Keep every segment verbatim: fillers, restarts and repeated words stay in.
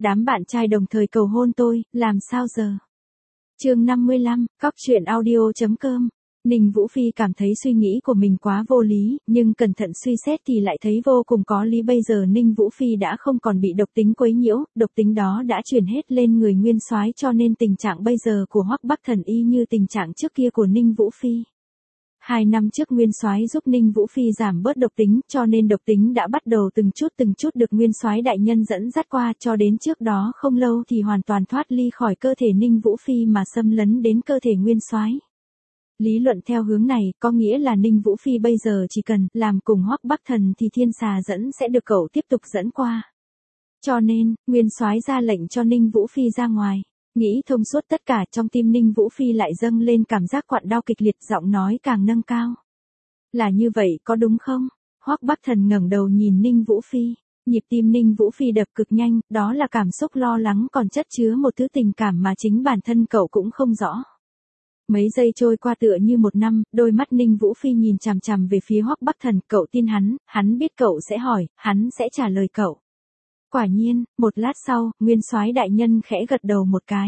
Đám bạn trai đồng thời cầu hôn tôi, làm sao giờ? Chương năm mươi lăm, cóc truyện audio chấm com. Ninh Vũ Phi cảm thấy suy nghĩ của mình quá vô lý, nhưng cẩn thận suy xét thì lại thấy vô cùng có lý. Bây giờ Ninh Vũ Phi đã không còn bị độc tính quấy nhiễu, độc tính đó đã chuyển hết lên người Nguyên Soái, cho nên tình trạng bây giờ của Hoắc Bắc Thần y như tình trạng trước kia của Ninh Vũ Phi. Hai năm trước Nguyên Soái giúp Ninh Vũ Phi giảm bớt độc tính, cho nên độc tính đã bắt đầu từng chút từng chút được Nguyên Soái đại nhân dẫn dắt qua, cho đến trước đó không lâu thì hoàn toàn thoát ly khỏi cơ thể Ninh Vũ Phi mà xâm lấn đến cơ thể Nguyên Soái. Lý luận theo hướng này, có nghĩa là Ninh Vũ Phi bây giờ chỉ cần làm cùng Hoắc Bắc Thần thì thiên xà dẫn sẽ được cậu tiếp tục dẫn qua. Cho nên, Nguyên Soái ra lệnh cho Ninh Vũ Phi ra ngoài. Nghĩ thông suốt tất cả, trong tim Ninh Vũ Phi lại dâng lên cảm giác quặn đau kịch liệt, giọng nói càng nâng cao. Là như vậy có đúng không? Hoắc Bắc Thần ngẩng đầu nhìn Ninh Vũ Phi. Nhịp tim Ninh Vũ Phi đập cực nhanh, đó là cảm xúc lo lắng còn chất chứa một thứ tình cảm mà chính bản thân cậu cũng không rõ. Mấy giây trôi qua tựa như một năm, đôi mắt Ninh Vũ Phi nhìn chằm chằm về phía Hoắc Bắc Thần, cậu tin hắn, hắn biết cậu sẽ hỏi, hắn sẽ trả lời cậu. Quả nhiên, một lát sau, Nguyên Soái đại nhân khẽ gật đầu một cái.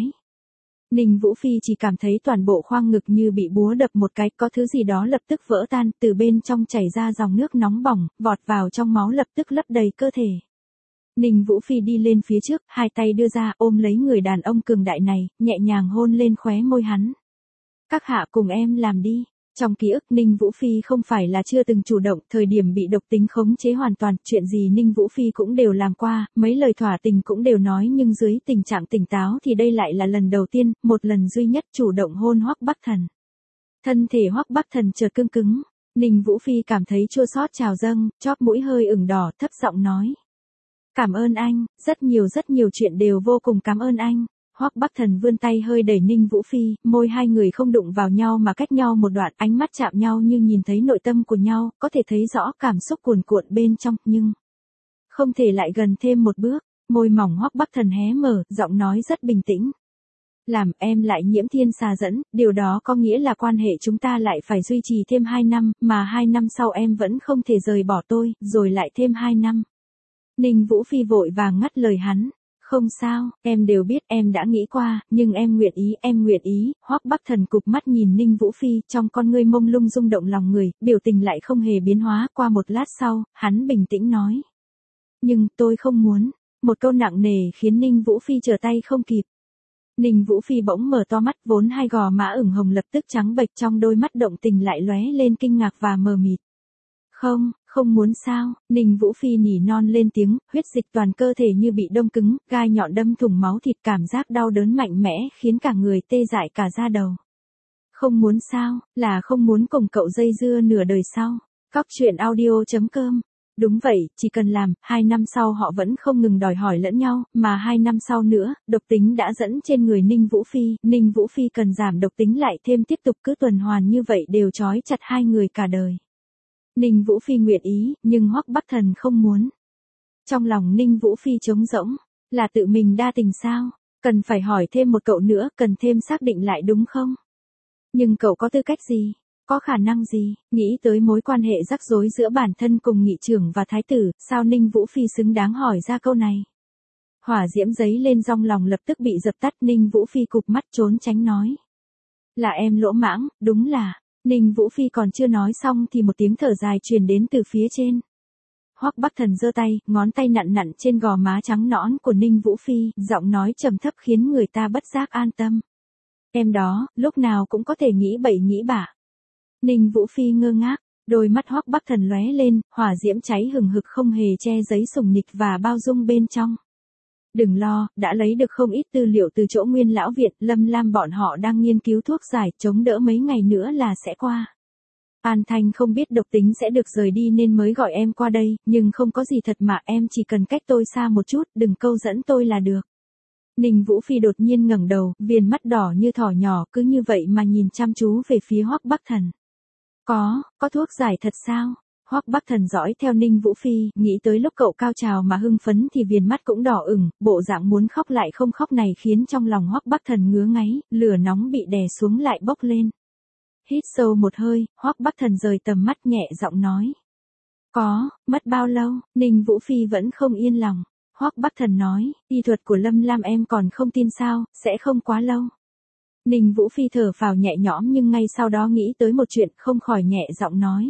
Ninh Vũ Phi chỉ cảm thấy toàn bộ khoang ngực như bị búa đập một cái, có thứ gì đó lập tức vỡ tan, từ bên trong chảy ra dòng nước nóng bỏng, vọt vào trong máu lập tức lấp đầy cơ thể. Ninh Vũ Phi đi lên phía trước, hai tay đưa ra ôm lấy người đàn ông cường đại này, nhẹ nhàng hôn lên khóe môi hắn. Các hạ cùng em làm đi. Trong ký ức Ninh Vũ Phi không phải là chưa từng chủ động, thời điểm bị độc tính khống chế hoàn toàn, chuyện gì Ninh Vũ Phi cũng đều làm qua, mấy lời thỏa tình cũng đều nói, nhưng dưới tình trạng tỉnh táo thì đây lại là lần đầu tiên, một lần duy nhất chủ động hôn Hoắc Bắc Thần. Thân thể Hoắc Bắc Thần chợt cứng cứng, Ninh Vũ Phi cảm thấy chua xót trào dâng, chóp mũi hơi ửng đỏ, thấp giọng nói. Cảm ơn anh, rất nhiều rất nhiều chuyện đều vô cùng cảm ơn anh. Hoắc Bắc Thần vươn tay hơi đẩy Ninh Vũ Phi, môi hai người không đụng vào nhau mà cách nhau một đoạn, ánh mắt chạm nhau như nhìn thấy nội tâm của nhau, có thể thấy rõ cảm xúc cuồn cuộn bên trong, nhưng không thể lại gần thêm một bước. Môi mỏng Hoắc Bắc Thần hé mở, giọng nói rất bình tĩnh. Làm em lại nhiễm thiên xà dẫn, điều đó có nghĩa là quan hệ chúng ta lại phải duy trì thêm hai năm, mà hai năm sau em vẫn không thể rời bỏ tôi, rồi lại thêm hai năm. Ninh Vũ Phi vội vàng ngắt lời hắn. Không sao, em đều biết, em đã nghĩ qua, nhưng em nguyện ý, em nguyện ý. Hoắc Bắc Thần cụp mắt nhìn Ninh Vũ Phi, trong con ngươi mông lung rung động lòng người, biểu tình lại không hề biến hóa. Qua một lát sau, hắn bình tĩnh nói. Nhưng, tôi không muốn. Một câu nặng nề khiến Ninh Vũ Phi trở tay không kịp. Ninh Vũ Phi bỗng mở to mắt, vốn hai gò má ửng hồng lập tức trắng bệch, trong đôi mắt động tình lại lóe lên kinh ngạc và mờ mịt. Không, không muốn sao? Ninh Vũ Phi nỉ non lên tiếng, huyết dịch toàn cơ thể như bị đông cứng, gai nhọn đâm thủng máu thịt, cảm giác đau đớn mạnh mẽ khiến cả người tê dại cả da đầu. Không muốn sao? Là không muốn cùng cậu dây dưa nửa đời sau. Cóc truyện audio chấm com. Đúng vậy, chỉ cần làm, hai năm sau họ vẫn không ngừng đòi hỏi lẫn nhau, mà hai năm sau nữa, độc tính đã dẫn trên người Ninh Vũ Phi, Ninh Vũ Phi cần giảm độc tính lại thêm tiếp tục cứ tuần hoàn như vậy đều trói chặt hai người cả đời. Ninh Vũ Phi nguyện ý, nhưng Hoắc Bắc Thần không muốn. Trong lòng Ninh Vũ Phi trống rỗng, là tự mình đa tình sao? Cần phải hỏi thêm một cậu nữa, cần thêm xác định lại đúng không? Nhưng cậu có tư cách gì? Có khả năng gì? Nghĩ tới mối quan hệ rắc rối giữa bản thân cùng nghị trưởng và thái tử, sao Ninh Vũ Phi xứng đáng hỏi ra câu này? Hỏa diễm giấy lên trong lòng lập tức bị dập tắt, Ninh Vũ Phi cụp mắt trốn tránh nói. Là em lỗ mãng, đúng là. Ninh Vũ Phi còn chưa nói xong thì một tiếng thở dài truyền đến từ phía trên. Hoắc Bắc Thần giơ tay, ngón tay nặn nặn trên gò má trắng nõn của Ninh Vũ Phi, giọng nói trầm thấp khiến người ta bất giác an tâm. Em đó, lúc nào cũng có thể nghĩ bậy nghĩ bạ. Ninh Vũ Phi ngơ ngác, đôi mắt Hoắc Bắc Thần lóe lên, hỏa diễm cháy hừng hực không hề che giấu sủng nịch và bao dung bên trong. Đừng lo, đã lấy được không ít tư liệu từ chỗ Nguyên lão viện, Lâm Lam bọn họ đang nghiên cứu thuốc giải, chống đỡ mấy ngày nữa là sẽ qua. An Thanh không biết độc tính sẽ được rời đi nên mới gọi em qua đây, nhưng không có gì thật mà, em chỉ cần cách tôi xa một chút, đừng câu dẫn tôi là được. Ninh Vũ Phi đột nhiên ngẩng đầu, viền mắt đỏ như thỏ nhỏ, cứ như vậy mà nhìn chăm chú về phía Hoắc Bắc Thần. Có, có thuốc giải thật sao? Hoắc Bắc Thần dõi theo Ninh Vũ Phi, nghĩ tới lúc cậu cao trào mà hưng phấn thì viền mắt cũng đỏ ửng, bộ dạng muốn khóc lại không khóc này khiến trong lòng Hoắc Bắc Thần ngứa ngáy, lửa nóng bị đè xuống lại bốc lên. Hít sâu một hơi, Hoắc Bắc Thần rời tầm mắt nhẹ giọng nói. Có, mất bao lâu? Ninh Vũ Phi vẫn không yên lòng. Hoắc Bắc Thần nói, y thuật của Lâm Lam em còn không tin sao, sẽ không quá lâu. Ninh Vũ Phi thở phào nhẹ nhõm nhưng ngay sau đó nghĩ tới một chuyện không khỏi nhẹ giọng nói.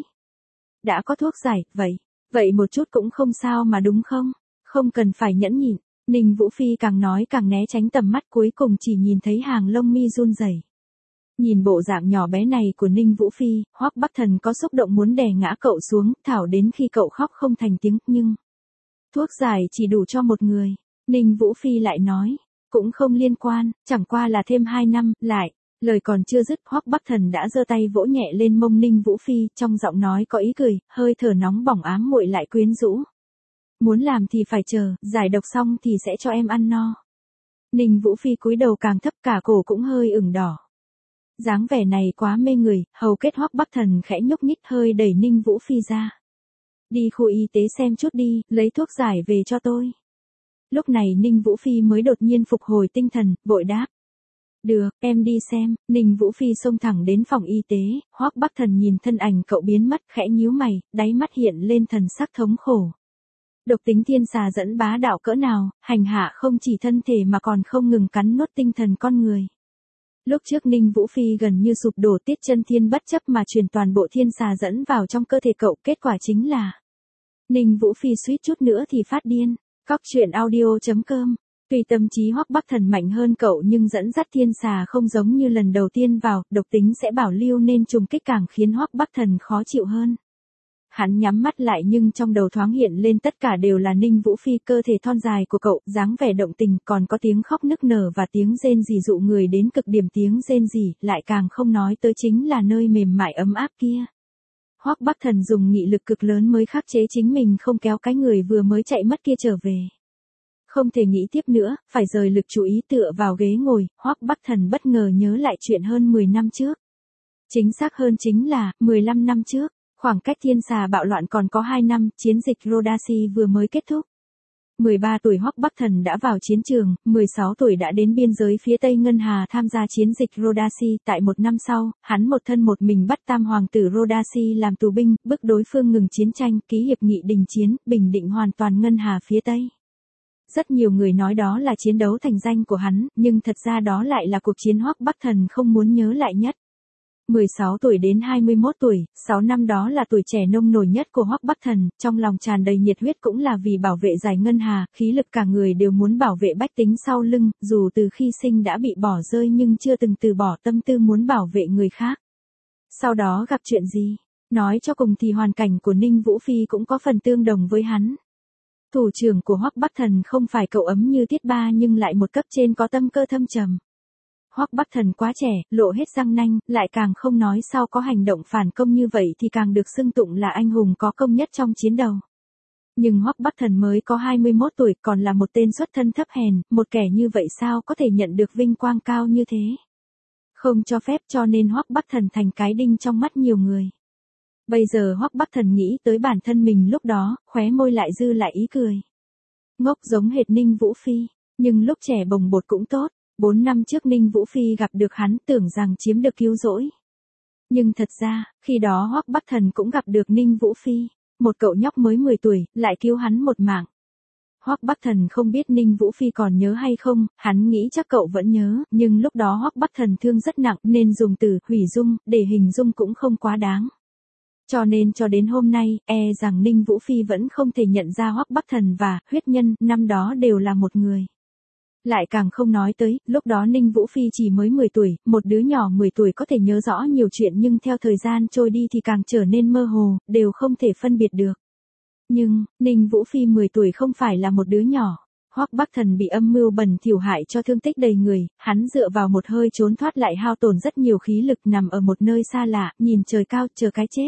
Đã có thuốc giải, vậy, vậy một chút cũng không sao mà đúng không? Không cần phải nhẫn nhịn. Ninh Vũ Phi càng nói càng né tránh tầm mắt, cuối cùng chỉ nhìn thấy hàng lông mi run rẩy. Nhìn bộ dạng nhỏ bé này của Ninh Vũ Phi, Hoắc Bắc Thần có xúc động muốn đè ngã cậu xuống, thảo đến khi cậu khóc không thành tiếng, nhưng thuốc giải chỉ đủ cho một người. Ninh Vũ Phi lại nói, cũng không liên quan, chẳng qua là thêm hai năm, lại. Lời còn chưa dứt, Hoắc Bắc Thần đã giơ tay vỗ nhẹ lên mông Ninh Vũ Phi, trong giọng nói có ý cười, hơi thở nóng bỏng ám muội lại quyến rũ. Muốn làm thì phải chờ, giải độc xong thì sẽ cho em ăn no. Ninh Vũ Phi cúi đầu càng thấp, cả cổ cũng hơi ửng đỏ. Dáng vẻ này quá mê người, hầu kết Hoắc Bắc Thần khẽ nhúc nhích hơi đẩy Ninh Vũ Phi ra. Đi khu y tế xem chút đi, lấy thuốc giải về cho tôi. Lúc này Ninh Vũ Phi mới đột nhiên phục hồi tinh thần, vội đáp. Được, em đi xem. Ninh Vũ Phi xông thẳng đến phòng y tế, Hoắc Bắc Thần nhìn thân ảnh cậu biến mất, khẽ nhíu mày, đáy mắt hiện lên thần sắc thống khổ. Độc tính thiên xà dẫn bá đạo cỡ nào, hành hạ không chỉ thân thể mà còn không ngừng cắn nuốt tinh thần con người. Lúc trước Ninh Vũ Phi gần như sụp đổ, Tiết Chân Thiên bất chấp mà truyền toàn bộ thiên xà dẫn vào trong cơ thể cậu, kết quả chính là Ninh Vũ Phi suýt chút nữa thì phát điên. Cóc truyện audio chấm com. Tuy tâm trí Hoắc Bắc Thần mạnh hơn cậu nhưng dẫn dắt thiên xà không giống như lần đầu tiên vào, độc tính sẽ bảo lưu nên trùng kích càng khiến Hoắc Bắc Thần khó chịu hơn. Hắn nhắm mắt lại nhưng trong đầu thoáng hiện lên tất cả đều là Ninh Vũ Phi, cơ thể thon dài của cậu, dáng vẻ động tình, còn có tiếng khóc nức nở và tiếng rên rỉ dụ người đến cực điểm, tiếng rên rỉ, lại càng không nói tới chính là nơi mềm mại ấm áp kia. Hoắc Bắc Thần dùng nghị lực cực lớn mới khắc chế chính mình không kéo cái người vừa mới chạy mất kia trở về. Không thể nghĩ tiếp nữa, phải rời lực chú ý tựa vào ghế ngồi, Hoắc Bắc Thần bất ngờ nhớ lại chuyện hơn mười năm trước. Chính xác hơn chính là, mười lăm năm trước. Khoảng cách thiên xà bạo loạn còn có hai năm, chiến dịch Rodasi vừa mới kết thúc. mười ba tuổi Hoắc Bắc Thần đã vào chiến trường, mười sáu tuổi đã đến biên giới phía Tây Ngân Hà tham gia chiến dịch Rodasi. Tại một năm sau, hắn một thân một mình bắt tam hoàng tử Rodasi làm tù binh, bức đối phương ngừng chiến tranh, ký hiệp nghị đình chiến, bình định hoàn toàn Ngân Hà phía Tây. Rất nhiều người nói đó là chiến đấu thành danh của hắn, nhưng thật ra đó lại là cuộc chiến Hoắc Bắc Thần không muốn nhớ lại nhất. mười sáu tuổi đến hai mươi mốt tuổi, sáu năm đó là tuổi trẻ nông nổi nhất của Hoắc Bắc Thần, trong lòng tràn đầy nhiệt huyết cũng là vì bảo vệ giải Ngân Hà, khí lực cả người đều muốn bảo vệ bách tính sau lưng, dù từ khi sinh đã bị bỏ rơi nhưng chưa từng từ bỏ tâm tư muốn bảo vệ người khác. Sau đó gặp chuyện gì? Nói cho cùng thì hoàn cảnh của Ninh Vũ Phi cũng có phần tương đồng với hắn. Thủ trưởng của Hoắc Bắc Thần không phải cậu ấm như Tiết Ba nhưng lại một cấp trên có tâm cơ thâm trầm. Hoắc Bắc Thần quá trẻ, lộ hết răng nanh, lại càng không nói sau có hành động phản công như vậy thì càng được xưng tụng là anh hùng có công nhất trong chiến đấu. Nhưng Hoắc Bắc Thần mới có hai mươi mốt tuổi, còn là một tên xuất thân thấp hèn, một kẻ như vậy sao có thể nhận được vinh quang cao như thế? Không cho phép, cho nên Hoắc Bắc Thần thành cái đinh trong mắt nhiều người. Bây giờ Hoắc Bắc Thần nghĩ tới bản thân mình lúc đó, khóe môi lại dư lại ý cười. Ngốc giống hệt Ninh Vũ Phi, nhưng lúc trẻ bồng bột cũng tốt. Bốn năm trước Ninh Vũ Phi gặp được hắn, tưởng rằng chiếm được cứu rỗi. Nhưng thật ra, khi đó Hoắc Bắc Thần cũng gặp được Ninh Vũ Phi, một cậu nhóc mới mười tuổi, lại cứu hắn một mạng. Hoắc Bắc Thần không biết Ninh Vũ Phi còn nhớ hay không, hắn nghĩ chắc cậu vẫn nhớ, nhưng lúc đó Hoắc Bắc Thần thương rất nặng nên dùng từ hủy dung để hình dung cũng không quá đáng. Cho nên cho đến hôm nay, e rằng Ninh Vũ Phi vẫn không thể nhận ra Hoắc Bắc Thần và huyết nhân năm đó đều là một người. Lại càng không nói tới, lúc đó Ninh Vũ Phi chỉ mới mười tuổi, một đứa nhỏ mười tuổi có thể nhớ rõ nhiều chuyện nhưng theo thời gian trôi đi thì càng trở nên mơ hồ, đều không thể phân biệt được. Nhưng, Ninh Vũ Phi mười tuổi không phải là một đứa nhỏ. Hoắc Bắc Thần bị âm mưu bẩn thỉu hại cho thương tích đầy người, hắn dựa vào một hơi trốn thoát lại hao tổn rất nhiều khí lực nằm ở một nơi xa lạ, nhìn trời cao chờ cái chết.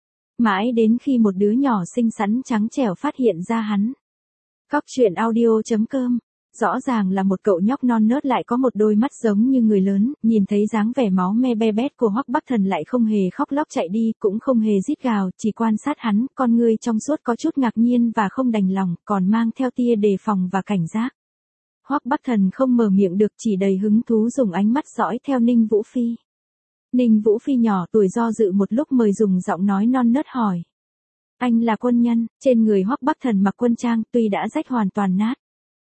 Mãi đến khi một đứa nhỏ xinh xắn trắng trẻo phát hiện ra hắn. Cóc truyện audio chấm com. Rõ ràng là một cậu nhóc non nớt lại có một đôi mắt giống như người lớn, nhìn thấy dáng vẻ máu me be bét của Hoắc Bắc Thần lại không hề khóc lóc chạy đi, cũng không hề rít gào, chỉ quan sát hắn, con ngươi trong suốt có chút ngạc nhiên và không đành lòng, còn mang theo tia đề phòng và cảnh giác. Hoắc Bắc Thần không mở miệng được, chỉ đầy hứng thú dùng ánh mắt dõi theo Ninh Vũ Phi. Ninh Vũ Phi nhỏ tuổi do dự một lúc mới dùng giọng nói non nớt hỏi. Anh là quân nhân, trên người Hoắc Bắc Thần mặc quân trang, tuy đã rách hoàn toàn nát.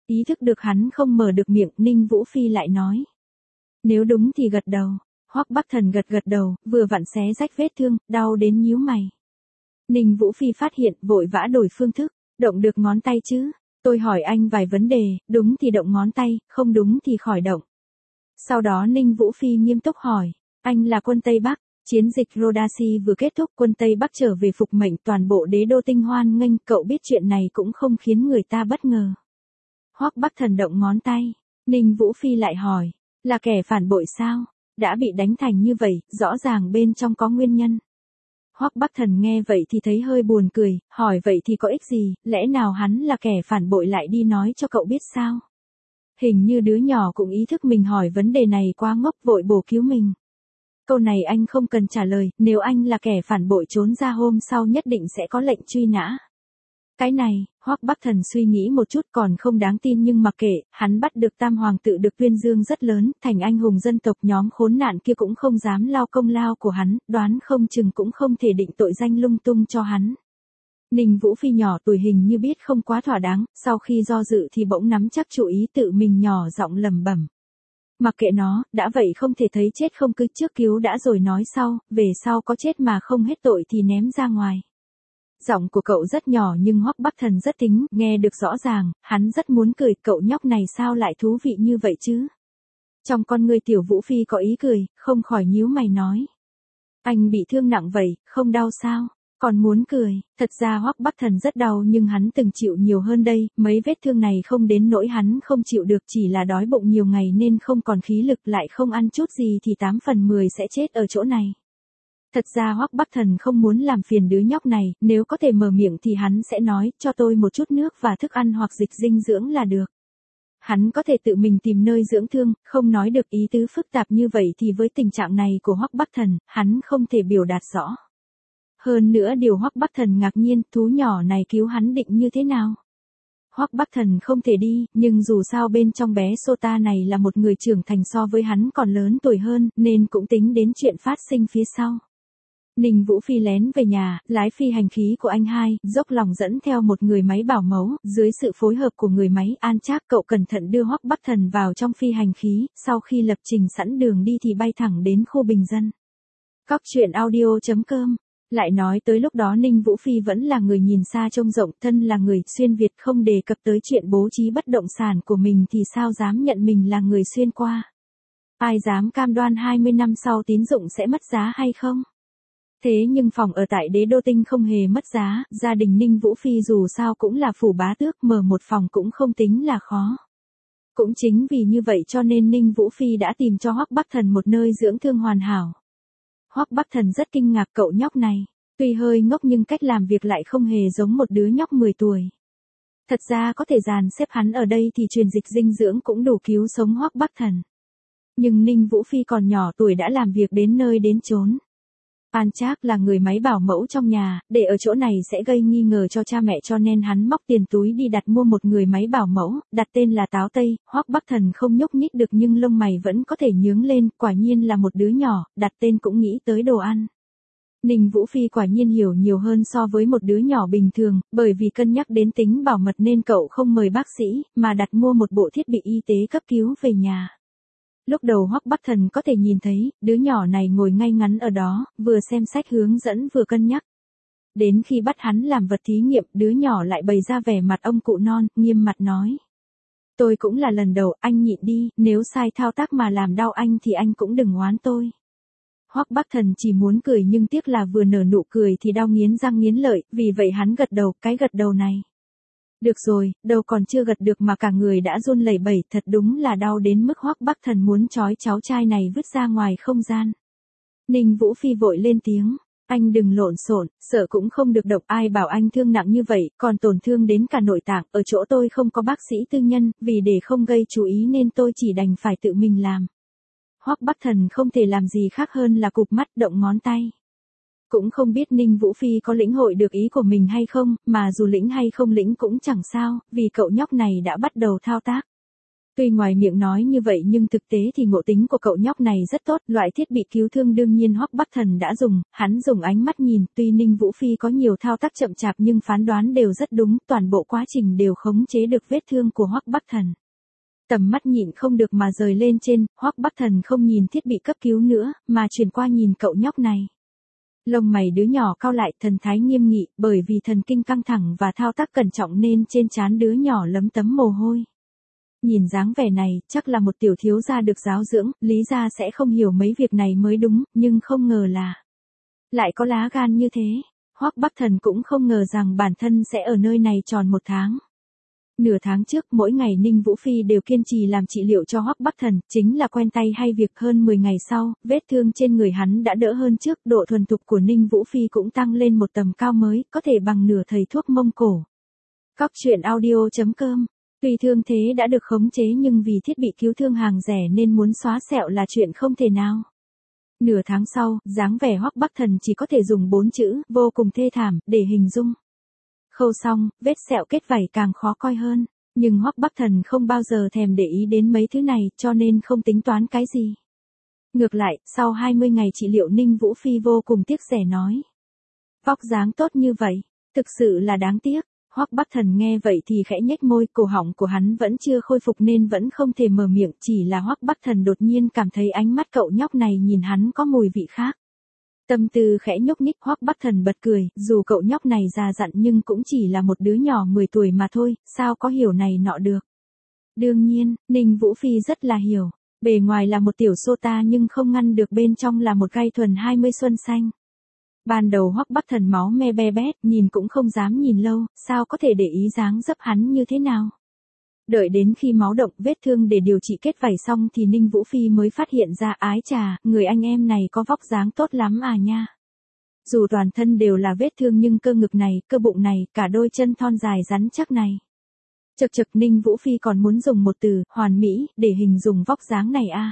Ý thức được hắn không mở được miệng, Ninh Vũ Phi lại nói. Nếu đúng thì gật đầu. Hoắc Bắc Thần gật gật đầu, vừa vặn xé rách vết thương, đau đến nhíu mày. Ninh Vũ Phi phát hiện, vội vã đổi phương thức. Động được ngón tay chứ? Tôi hỏi anh vài vấn đề, đúng thì động ngón tay, không đúng thì khỏi động. Sau đó Ninh Vũ Phi nghiêm túc hỏi. Anh là quân Tây Bắc. Chiến dịch Rodasi vừa kết thúc, quân Tây Bắc trở về phục mệnh, toàn bộ đế đô tinh hoan nghênh, cậu biết chuyện này cũng không khiến người ta bất ngờ. Hoắc Bắc Thần động ngón tay. Ninh Vũ Phi lại hỏi. Là kẻ phản bội sao? Đã bị đánh thành như vậy, rõ ràng bên trong có nguyên nhân. Hoắc Bắc Thần nghe vậy thì thấy hơi buồn cười, hỏi vậy thì có ích gì, lẽ nào hắn là kẻ phản bội lại đi nói cho cậu biết sao? Hình như đứa nhỏ cũng ý thức mình hỏi vấn đề này quá ngốc, vội bổ cứu mình. Câu này anh không cần trả lời, nếu anh là kẻ phản bội trốn ra hôm sau nhất định sẽ có lệnh truy nã. Cái này, Hoắc Bắc Thần suy nghĩ một chút còn không đáng tin nhưng mặc kệ, hắn bắt được tam hoàng tự được tuyên dương rất lớn, thành anh hùng dân tộc, nhóm khốn nạn kia cũng không dám lao công lao của hắn, đoán không chừng cũng không thể định tội danh lung tung cho hắn. Ninh Vũ Phi nhỏ tuổi hình như biết không quá thỏa đáng, sau khi do dự thì bỗng nắm chắc chủ ý, tự mình nhỏ giọng lẩm bẩm. Mặc kệ nó, đã vậy không thể thấy chết không cứ, trước cứu đã rồi nói sau, về sau có chết mà không hết tội thì ném ra ngoài. Giọng của cậu rất nhỏ nhưng Hoắc Bắc Thần rất tính, nghe được rõ ràng, hắn rất muốn cười, cậu nhóc này sao lại thú vị như vậy chứ? Trong con người Tiểu Vũ Phi có ý cười, không khỏi nhíu mày nói. Anh bị thương nặng vậy, không đau sao? Còn muốn cười, thật ra Hoắc Bắc Thần rất đau nhưng hắn từng chịu nhiều hơn đây, mấy vết thương này không đến nỗi hắn không chịu được, chỉ là đói bụng nhiều ngày nên không còn khí lực, lại không ăn chút gì thì tám phần mười sẽ chết ở chỗ này. Thật ra Hoắc Bắc Thần không muốn làm phiền đứa nhóc này, nếu có thể mở miệng thì hắn sẽ nói, cho tôi một chút nước và thức ăn hoặc dịch dinh dưỡng là được. Hắn có thể tự mình tìm nơi dưỡng thương, không nói được ý tứ phức tạp như vậy thì với tình trạng này của Hoắc Bắc Thần, hắn không thể biểu đạt rõ. Hơn nữa điều Hoắc Bắc Thần ngạc nhiên, thú nhỏ này cứu hắn định như thế nào? Hoắc Bắc Thần không thể đi, nhưng dù sao bên trong bé Sota này là một người trưởng thành so với hắn còn lớn tuổi hơn, nên cũng tính đến chuyện phát sinh phía sau. Ninh Vũ Phi lén về nhà, lái phi hành khí của anh hai, dốc lòng dẫn theo một người máy bảo mẫu, dưới sự phối hợp của người máy An Trác, cậu cẩn thận đưa Hoắc Bắc Thần vào trong phi hành khí, sau khi lập trình sẵn đường đi thì bay thẳng đến khu bình dân. Cóc truyện audio chấm com. Lại nói tới lúc đó Ninh Vũ Phi vẫn là người nhìn xa trông rộng, thân là người xuyên Việt, không đề cập tới chuyện bố trí bất động sản của mình thì sao dám nhận mình là người xuyên qua. Ai dám cam đoan hai mươi năm sau tín dụng sẽ mất giá hay không? Thế nhưng phòng ở tại Đế Đô Tinh không hề mất giá, gia đình Ninh Vũ Phi dù sao cũng là phủ bá tước, mở một phòng cũng không tính là khó. Cũng chính vì như vậy cho nên Ninh Vũ Phi đã tìm cho Hoắc Bắc Thần một nơi dưỡng thương hoàn hảo. Hoắc Bắc Thần rất kinh ngạc, cậu nhóc này, tuy hơi ngốc nhưng cách làm việc lại không hề giống một đứa nhóc mười tuổi. Thật ra có thể dàn xếp hắn ở đây thì truyền dịch dinh dưỡng cũng đủ cứu sống Hoắc Bắc Thần. Nhưng Ninh Vũ Phi còn nhỏ tuổi đã làm việc đến nơi đến chốn. An Trác là người máy bảo mẫu trong nhà, để ở chỗ này sẽ gây nghi ngờ cho cha mẹ cho nên hắn móc tiền túi đi đặt mua một người máy bảo mẫu, đặt tên là Táo Tây. Hoắc Bắc Thần không nhúc nhích được nhưng lông mày vẫn có thể nhướng lên, quả nhiên là một đứa nhỏ, đặt tên cũng nghĩ tới đồ ăn. Ninh Vũ Phi quả nhiên hiểu nhiều hơn so với một đứa nhỏ bình thường, bởi vì cân nhắc đến tính bảo mật nên cậu không mời bác sĩ, mà đặt mua một bộ thiết bị y tế cấp cứu về nhà. Lúc đầu Hoắc Bắc Thần có thể nhìn thấy, đứa nhỏ này ngồi ngay ngắn ở đó, vừa xem sách hướng dẫn vừa cân nhắc. Đến khi bắt hắn làm vật thí nghiệm, đứa nhỏ lại bày ra vẻ mặt ông cụ non, nghiêm mặt nói. Tôi cũng là lần đầu, anh nhịn đi, nếu sai thao tác mà làm đau anh thì anh cũng đừng oán tôi. Hoắc Bắc Thần chỉ muốn cười nhưng tiếc là vừa nở nụ cười thì đau nghiến răng nghiến lợi, vì vậy hắn gật đầu, cái gật đầu này. Được rồi, đầu còn chưa gật được mà cả người đã run lẩy bẩy, thật đúng là đau đến mức Hoắc Bắc Thần muốn trói cháu trai này vứt ra ngoài không gian. Ninh Vũ Phi vội lên tiếng, anh đừng lộn xộn, sợ cũng không được động, ai bảo anh thương nặng như vậy, còn tổn thương đến cả nội tạng, ở chỗ tôi không có bác sĩ tư nhân, vì để không gây chú ý nên tôi chỉ đành phải tự mình làm. Hoắc Bắc Thần không thể làm gì khác hơn là cụp mắt động ngón tay. Cũng không biết Ninh Vũ Phi có lĩnh hội được ý của mình hay không, mà dù lĩnh hay không lĩnh cũng chẳng sao, vì cậu nhóc này đã bắt đầu thao tác. Tuy ngoài miệng nói như vậy nhưng thực tế thì ngộ tính của cậu nhóc này rất tốt, loại thiết bị cứu thương đương nhiên Hoắc Bắc Thần đã dùng, hắn dùng ánh mắt nhìn, tuy Ninh Vũ Phi có nhiều thao tác chậm chạp nhưng phán đoán đều rất đúng, toàn bộ quá trình đều khống chế được vết thương của Hoắc Bắc Thần. Tầm mắt nhịn không được mà rời lên trên, Hoắc Bắc Thần không nhìn thiết bị cấp cứu nữa, mà chuyển qua nhìn cậu nhóc này. Lông mày đứa nhỏ cau lại, thần thái nghiêm nghị, bởi vì thần kinh căng thẳng và thao tác cẩn trọng nên trên trán đứa nhỏ lấm tấm mồ hôi. Nhìn dáng vẻ này, chắc là một tiểu thiếu gia được giáo dưỡng, lý gia sẽ không hiểu mấy việc này mới đúng, nhưng không ngờ là lại có lá gan như thế. Hoắc Bắc Thần cũng không ngờ rằng bản thân sẽ ở nơi này tròn một tháng. Nửa tháng trước, mỗi ngày Ninh Vũ Phi đều kiên trì làm trị liệu cho Hoắc Bắc Thần, chính là quen tay hay việc. Hơn mười ngày sau, vết thương trên người hắn đã đỡ hơn trước, độ thuần thục của Ninh Vũ Phi cũng tăng lên một tầm cao mới, có thể bằng nửa thầy thuốc Mông Cổ. Cóc truyện audio chấm com. Tuy thương thế đã được khống chế nhưng vì thiết bị cứu thương hàng rẻ nên muốn xóa sẹo là chuyện không thể nào. Nửa tháng sau, dáng vẻ Hoắc Bắc Thần chỉ có thể dùng bốn chữ, vô cùng thê thảm, để hình dung. Khâu xong, vết sẹo kết vảy càng khó coi hơn, nhưng Hoắc Bắc Thần không bao giờ thèm để ý đến mấy thứ này, cho nên không tính toán cái gì. Ngược lại, sau hai mươi ngày trị liệu Ninh Vũ Phi vô cùng tiếc rẻ nói. Vóc dáng tốt như vậy, thực sự là đáng tiếc. Hoắc Bắc Thần nghe vậy thì khẽ nhếch môi, cổ họng của hắn vẫn chưa khôi phục nên vẫn không thể mở miệng, chỉ là Hoắc Bắc Thần đột nhiên cảm thấy ánh mắt cậu nhóc này nhìn hắn có mùi vị khác. Tâm tư khẽ nhúc nhích, Hoắc Bắc Thần bật cười, dù cậu nhóc này già dặn nhưng cũng chỉ là một đứa nhỏ mười tuổi mà thôi, sao có hiểu này nọ được. Đương nhiên, Ninh Vũ Phi rất là hiểu, bề ngoài là một tiểu sô ta nhưng không ngăn được bên trong là một gai thuần hai mươi xuân xanh. Ban đầu Hoắc Bắc Thần máu me be bét, nhìn cũng không dám nhìn lâu, sao có thể để ý dáng dấp hắn như thế nào. Đợi đến khi máu động, vết thương để điều trị kết vảy xong thì Ninh Vũ Phi mới phát hiện ra, ái chà, người anh em này có vóc dáng tốt lắm à nha. Dù toàn thân đều là vết thương nhưng cơ ngực này, cơ bụng này, cả đôi chân thon dài rắn chắc này. Chật chật, Ninh Vũ Phi còn muốn dùng một từ, hoàn mỹ, để hình dung vóc dáng này à.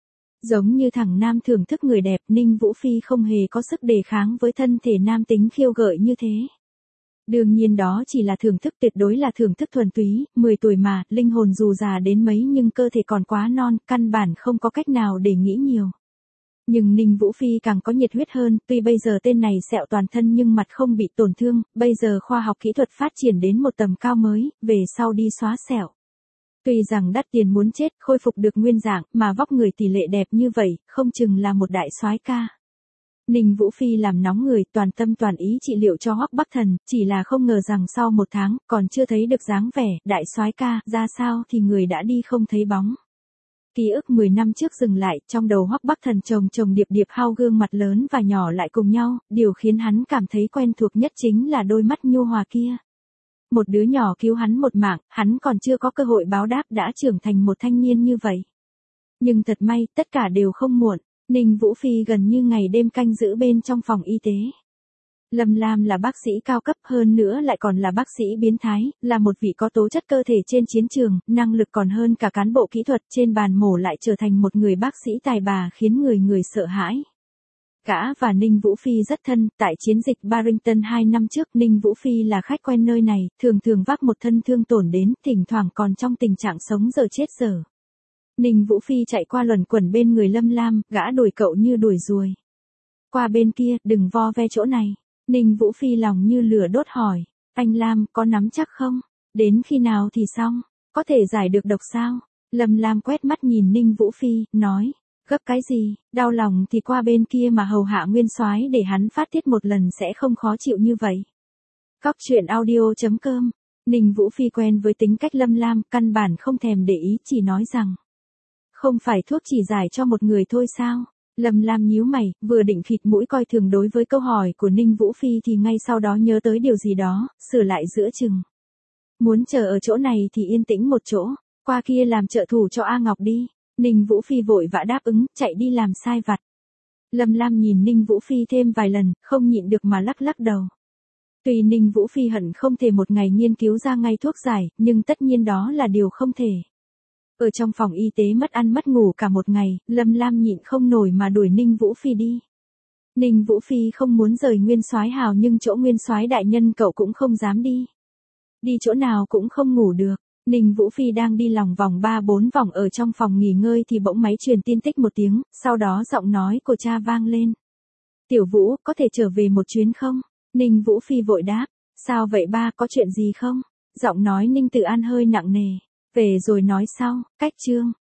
Giống như thằng nam thưởng thức người đẹp, Ninh Vũ Phi không hề có sức đề kháng với thân thể nam tính khiêu gợi như thế. Đương nhiên đó chỉ là thưởng thức, tuyệt đối là thưởng thức thuần túy, mười tuổi mà, linh hồn dù già đến mấy nhưng cơ thể còn quá non, căn bản không có cách nào để nghĩ nhiều. Nhưng Ninh Vũ Phi càng có nhiệt huyết hơn, tuy bây giờ tên này sẹo toàn thân nhưng mặt không bị tổn thương, bây giờ khoa học kỹ thuật phát triển đến một tầm cao mới, về sau đi xóa sẹo. Tuy rằng đắt tiền muốn chết, khôi phục được nguyên dạng, mà vóc người tỷ lệ đẹp như vậy, không chừng là một đại soái ca. Ninh Vũ Phi làm nóng người, toàn tâm toàn ý trị liệu cho Hoắc Bắc Thần, chỉ là không ngờ rằng sau một tháng, còn chưa thấy được dáng vẻ, đại soái ca, ra sao thì người đã đi không thấy bóng. Ký ức mười năm trước dừng lại, trong đầu Hoắc Bắc Thần chồng chồng điệp điệp hao gương mặt lớn và nhỏ lại cùng nhau, điều khiến hắn cảm thấy quen thuộc nhất chính là đôi mắt nhu hòa kia. Một đứa nhỏ cứu hắn một mạng, hắn còn chưa có cơ hội báo đáp đã trưởng thành một thanh niên như vậy. Nhưng thật may, tất cả đều không muộn, Ninh Vũ Phi gần như ngày đêm canh giữ bên trong phòng y tế. Lâm Lam là bác sĩ cao cấp, hơn nữa lại còn là bác sĩ biến thái, là một vị có tố chất cơ thể trên chiến trường, năng lực còn hơn cả cán bộ kỹ thuật, trên bàn mổ lại trở thành một người bác sĩ tài bà khiến người người sợ hãi. Gã và Ninh Vũ Phi rất thân, tại chiến dịch Barrington hai năm trước, Ninh Vũ Phi là khách quen nơi này, thường thường vác một thân thương tổn đến, thỉnh thoảng còn trong tình trạng sống giờ chết giờ. Ninh Vũ Phi chạy qua luẩn quẩn bên người Lâm Lam, gã đuổi cậu như đuổi ruồi. Qua bên kia, đừng vo ve chỗ này. Ninh Vũ Phi lòng như lửa đốt hỏi, anh Lam, có nắm chắc không? Đến khi nào thì xong? Có thể giải được độc sao? Lâm Lam quét mắt nhìn Ninh Vũ Phi, nói, gấp cái gì, đau lòng thì qua bên kia mà hầu hạ nguyên soái để hắn phát tiết một lần sẽ không khó chịu như vậy. Cóc truyện audio chấm com. Ninh Vũ Phi quen với tính cách Lâm Lam, căn bản không thèm để ý, chỉ nói rằng, không phải thuốc chỉ giải cho một người thôi sao? Lâm Lam nhíu mày, vừa định khịt mũi coi thường đối với câu hỏi của Ninh Vũ Phi thì ngay sau đó nhớ tới điều gì đó, sửa lại giữa chừng. Muốn chờ ở chỗ này thì yên tĩnh một chỗ, qua kia làm trợ thủ cho A Ngọc đi. Ninh Vũ Phi vội vã đáp ứng, chạy đi làm sai vặt. Lâm Lam nhìn Ninh Vũ Phi thêm vài lần, không nhịn được mà lắc lắc đầu. Tuy Ninh Vũ Phi hận không thể một ngày nghiên cứu ra ngay thuốc giải, nhưng tất nhiên đó là điều không thể. Ở trong phòng y tế mất ăn mất ngủ cả một ngày, Lâm Lam nhịn không nổi mà đuổi Ninh Vũ Phi đi. Ninh Vũ Phi không muốn rời Nguyên Soái Hào nhưng chỗ Nguyên Soái đại nhân cậu cũng không dám đi. Đi chỗ nào cũng không ngủ được. Ninh Vũ Phi đang đi lòng vòng ba bốn vòng ở trong phòng nghỉ ngơi thì bỗng máy truyền tin tích một tiếng, sau đó giọng nói của cha vang lên. Tiểu Vũ, có thể trở về một chuyến không? Ninh Vũ Phi vội đáp. Sao vậy ba, có chuyện gì không? Giọng nói Ninh Tử An hơi nặng nề. Về rồi nói sau, cách chương.